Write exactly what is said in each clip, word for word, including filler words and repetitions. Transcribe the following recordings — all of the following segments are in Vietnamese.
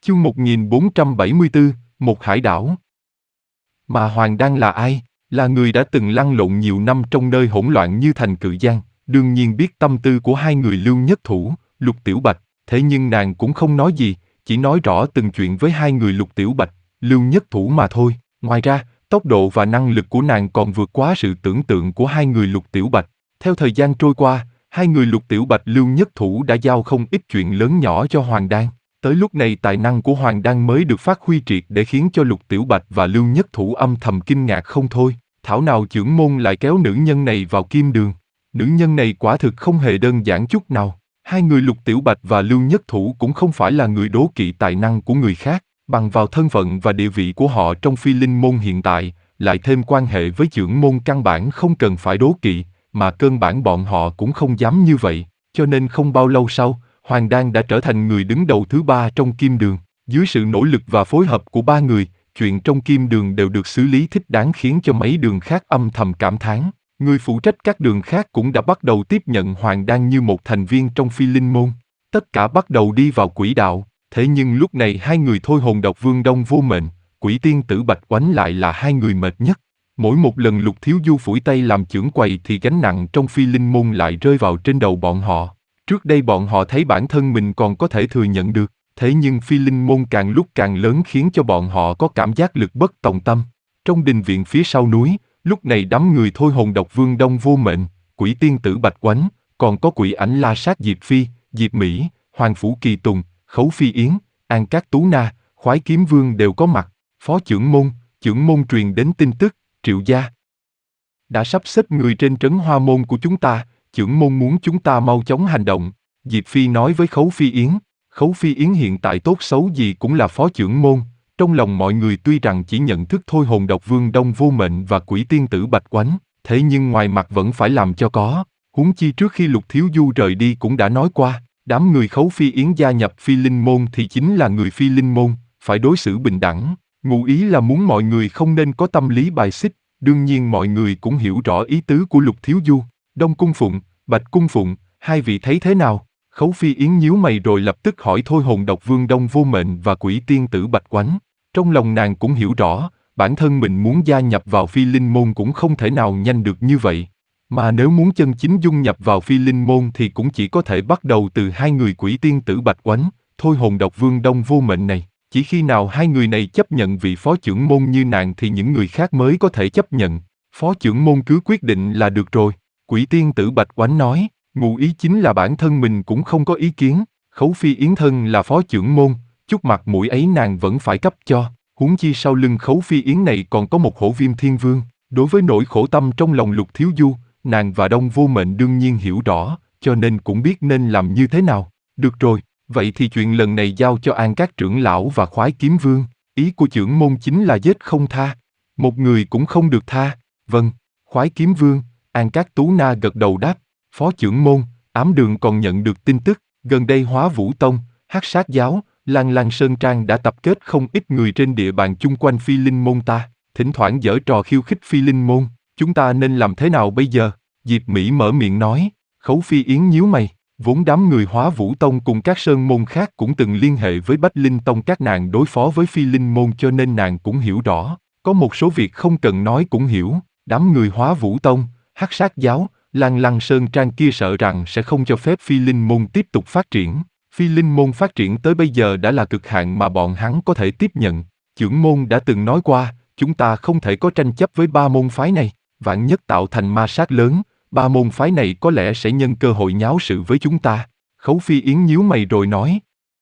Chương một nghìn bốn trăm bảy mươi tư, một hải đảo. Mà Hoàng Đăng là ai? Là người đã từng lăn lộn nhiều năm trong nơi hỗn loạn như thành Cự Giang, đương nhiên biết tâm tư của hai người Lưu Nhất Thủ, Lục Tiểu Bạch, thế nhưng nàng cũng không nói gì, chỉ nói rõ từng chuyện với hai người Lục Tiểu Bạch, Lưu Nhất Thủ mà thôi. Ngoài ra, tốc độ và năng lực của nàng còn vượt quá sự tưởng tượng của hai người Lục Tiểu Bạch. Theo thời gian trôi qua, hai người Lục Tiểu Bạch Lưu Nhất Thủ đã giao không ít chuyện lớn nhỏ cho Hoàng Đăng. Tới lúc này tài năng của Hoàng Đăng mới được phát huy triệt để khiến cho Lục Tiểu Bạch và Lưu Nhất Thủ âm thầm kinh ngạc không thôi. Thảo nào chưởng môn lại kéo nữ nhân này vào kim đường. Nữ nhân này quả thực không hề đơn giản chút nào. Hai người Lục Tiểu Bạch và Lưu Nhất Thủ cũng không phải là người đố kỵ tài năng của người khác, bằng vào thân phận và địa vị của họ trong Phi Linh môn hiện tại, lại thêm quan hệ với chưởng môn căn bản không cần phải đố kỵ, mà cơ bản bọn họ cũng không dám như vậy, cho nên không bao lâu sau, Hoàng Đăng đã trở thành người đứng đầu thứ ba trong kim đường. Dưới sự nỗ lực và phối hợp của ba người, chuyện trong kim đường đều được xử lý thích đáng khiến cho mấy đường khác âm thầm cảm thán. Người phụ trách các đường khác cũng đã bắt đầu tiếp nhận Hoàng Đăng như một thành viên trong Phi Linh môn. Tất cả bắt đầu đi vào quỹ đạo, thế nhưng lúc này hai người Thôi Hồn Độc Vương Đông Vô Mệnh, Quỷ Tiên Tử Bạch Oánh lại là hai người mệt nhất. Mỗi một lần Lục Thiếu Du phủi tay làm chưởng quầy thì gánh nặng trong Phi Linh môn lại rơi vào trên đầu bọn họ. Trước đây bọn họ thấy bản thân mình còn có thể thừa nhận được, thế nhưng Phi Linh môn càng lúc càng lớn khiến cho bọn họ có cảm giác lực bất tòng tâm. Trong đình viện phía sau núi, lúc này đám người Thôi Hồn Độc Vương Đông Vô Mệnh, Quỷ Tiên Tử Bạch Oánh, còn có Quỷ Ảnh La Sát Diệp Phi, Diệp Mỹ, Hoàng Phủ Kỳ Tùng, Khấu Phi Yến, An Cát Tú Na, Khoái Kiếm Vương đều có mặt. Phó chưởng môn, chưởng môn truyền đến tin tức, Triệu gia đã sắp xếp người trên trấn Hoa Môn của chúng ta, chưởng môn muốn chúng ta mau chóng hành động. Diệp Phi nói với Khấu Phi Yến. Khấu Phi Yến hiện tại tốt xấu gì cũng là phó chưởng môn. Trong lòng mọi người tuy rằng chỉ nhận thức Thôi Hồn Độc Vương Đông Vô Mệnh và Quỷ Tiên Tử Bạch Oánh, thế nhưng ngoài mặt vẫn phải làm cho có. Huống chi trước khi Lục Thiếu Du rời đi cũng đã nói qua, đám người Khấu Phi Yến gia nhập Phi Linh môn thì chính là người Phi Linh môn, phải đối xử bình đẳng. Ngụ ý là muốn mọi người không nên có tâm lý bài xích. Đương nhiên mọi người cũng hiểu rõ ý tứ của Lục Thiếu Du. Đông Cung Phụng, Bạch Cung Phụng, hai vị thấy thế nào? Khấu Phi Yến nhíu mày rồi lập tức hỏi Thôi Hồn Độc Vương Đông Vô Mệnh và Quỷ Tiên Tử Bạch Oánh. Trong lòng nàng cũng hiểu rõ, bản thân mình muốn gia nhập vào Phi Linh môn cũng không thể nào nhanh được như vậy. Mà nếu muốn chân chính dung nhập vào Phi Linh môn thì cũng chỉ có thể bắt đầu từ hai người Quỷ Tiên Tử Bạch Oánh, Thôi Hồn Độc Vương Đông Vô Mệnh này. Chỉ khi nào hai người này chấp nhận vị phó chưởng môn như nàng thì những người khác mới có thể chấp nhận. Phó chưởng môn cứ quyết định là được rồi. Quỷ Tiên Tử Bạch Oánh nói, ngụ ý chính là bản thân mình cũng không có ý kiến. Khấu Phi Yến thân là phó chưởng môn, chút mặt mũi ấy nàng vẫn phải cấp cho. Huống chi sau lưng Khấu Phi Yến này còn có một Hổ Viêm Thiên Vương. Đối với nỗi khổ tâm trong lòng Lục Thiếu Du, nàng và Đông Vô Mệnh đương nhiên hiểu rõ, cho nên cũng biết nên làm như thế nào. Được rồi. Vậy thì chuyện lần này giao cho An Cát trưởng lão và Khoái Kiếm Vương. Ý của chưởng môn chính là giết không tha. Một người cũng không được tha. Vâng, Khoái Kiếm Vương, An Cát Tú Na gật đầu đáp. Phó chưởng môn, Ám Đường còn nhận được tin tức. Gần đây Hóa Vũ Tông, Hắc Sát Giáo, Lan Lan Sơn Trang đã tập kết không ít người trên địa bàn chung quanh Phi Linh môn ta. Thỉnh thoảng giở trò khiêu khích Phi Linh môn. Chúng ta nên làm thế nào bây giờ? Diệp Mỹ mở miệng nói. Khấu Phi Yến nhíu mày. Vốn đám người Hóa Vũ Tông cùng các sơn môn khác cũng từng liên hệ với Bách Linh Tông các nàng đối phó với Phi Linh môn cho nên nàng cũng hiểu rõ. Có một số việc không cần nói cũng hiểu. Đám người Hóa Vũ Tông, Hắc Sát Giáo, Lan Lăng Sơn Trang kia sợ rằng sẽ không cho phép Phi Linh môn tiếp tục phát triển. Phi Linh môn phát triển tới bây giờ đã là cực hạn mà bọn hắn có thể tiếp nhận. Chưởng môn đã từng nói qua, chúng ta không thể có tranh chấp với ba môn phái này, vạn nhất tạo thành ma sát lớn. Ba môn phái này có lẽ sẽ nhân cơ hội nháo sự với chúng ta. Khấu Phi Yến nhíu mày rồi nói.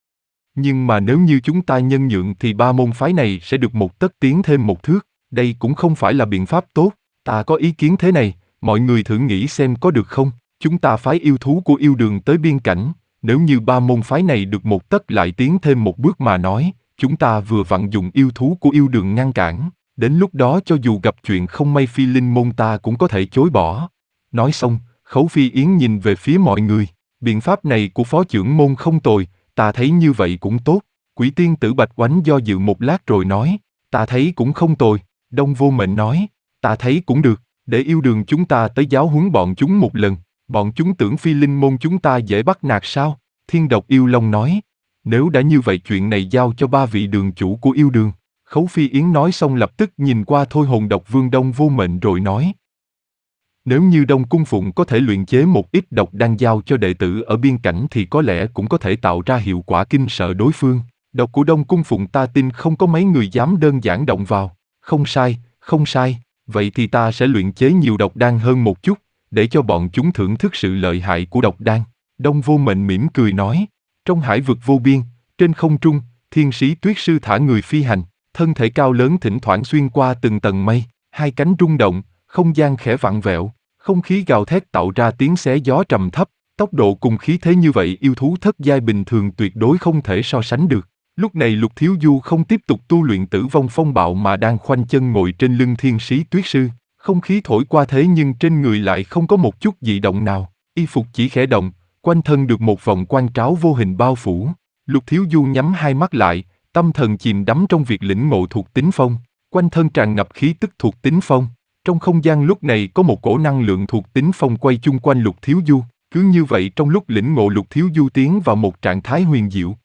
Nhưng mà nếu như chúng ta nhân nhượng thì ba môn phái này sẽ được một tấc tiến thêm một thước. Đây cũng không phải là biện pháp tốt. Ta có ý kiến thế này, mọi người thử nghĩ xem có được không? Chúng ta phái yêu thú của yêu đường tới biên cảnh. Nếu như ba môn phái này được một tấc lại tiến thêm một bước mà nói, chúng ta vừa vặn dùng yêu thú của yêu đường ngăn cản. Đến lúc đó cho dù gặp chuyện không may Phi Linh môn ta cũng có thể chối bỏ. Nói xong, Khấu Phi Yến nhìn về phía mọi người. Biện pháp này của phó chưởng môn không tồi, ta thấy như vậy cũng tốt. Quỷ Tiên Tử Bạch Oánh do dự một lát rồi nói, ta thấy cũng không tồi. Đông Vô Mệnh nói, ta thấy cũng được, để yêu đường chúng ta tới giáo huấn bọn chúng một lần. Bọn chúng tưởng Phi Linh môn chúng ta dễ bắt nạt sao? Thiên Độc Yêu Long nói, Nếu đã như vậy chuyện này giao cho ba vị đường chủ của yêu đường. Khấu Phi Yến nói xong lập tức nhìn qua Thôi Hồn Độc Vương Đông Vô Mệnh rồi nói. Nếu như Đông Cung Phụng có thể luyện chế một ít độc đan giao cho đệ tử ở biên cảnh thì có lẽ cũng có thể tạo ra hiệu quả kinh sợ đối phương. Độc của Đông Cung Phụng ta tin không có mấy người dám đơn giản động vào. Không sai, không sai, vậy thì ta sẽ luyện chế nhiều độc đan hơn một chút, để cho bọn chúng thưởng thức sự lợi hại của độc đan. Đông Vô Mệnh mỉm cười nói. Trong hải vực vô biên, trên không trung, thiên sĩ tuyết sư thả người phi hành, thân thể cao lớn thỉnh thoảng xuyên qua từng tầng mây, hai cánh rung động, không gian khẽ vặn vẹo, không khí gào thét tạo ra tiếng xé gió trầm thấp, tốc độ cùng khí thế như vậy yêu thú thất giai bình thường tuyệt đối không thể so sánh được. Lúc này Lục Thiếu Du không tiếp tục tu luyện Tử Vong Phong Bạo mà đang khoanh chân ngồi trên lưng thiên sĩ tuyết sư, không khí thổi qua thế nhưng trên người lại không có một chút dị động nào, y phục chỉ khẽ động, quanh thân được một vòng quang tráo vô hình bao phủ. Lục Thiếu Du nhắm hai mắt lại, tâm thần chìm đắm trong việc lĩnh ngộ thuộc tính phong, quanh thân tràn ngập khí tức thuộc tính phong. Trong không gian lúc này có một cổ năng lượng thuộc tính phong quay chung quanh Lục Thiếu Du, cứ như vậy trong lúc lĩnh ngộ Lục Thiếu Du tiến vào một trạng thái huyền diệu,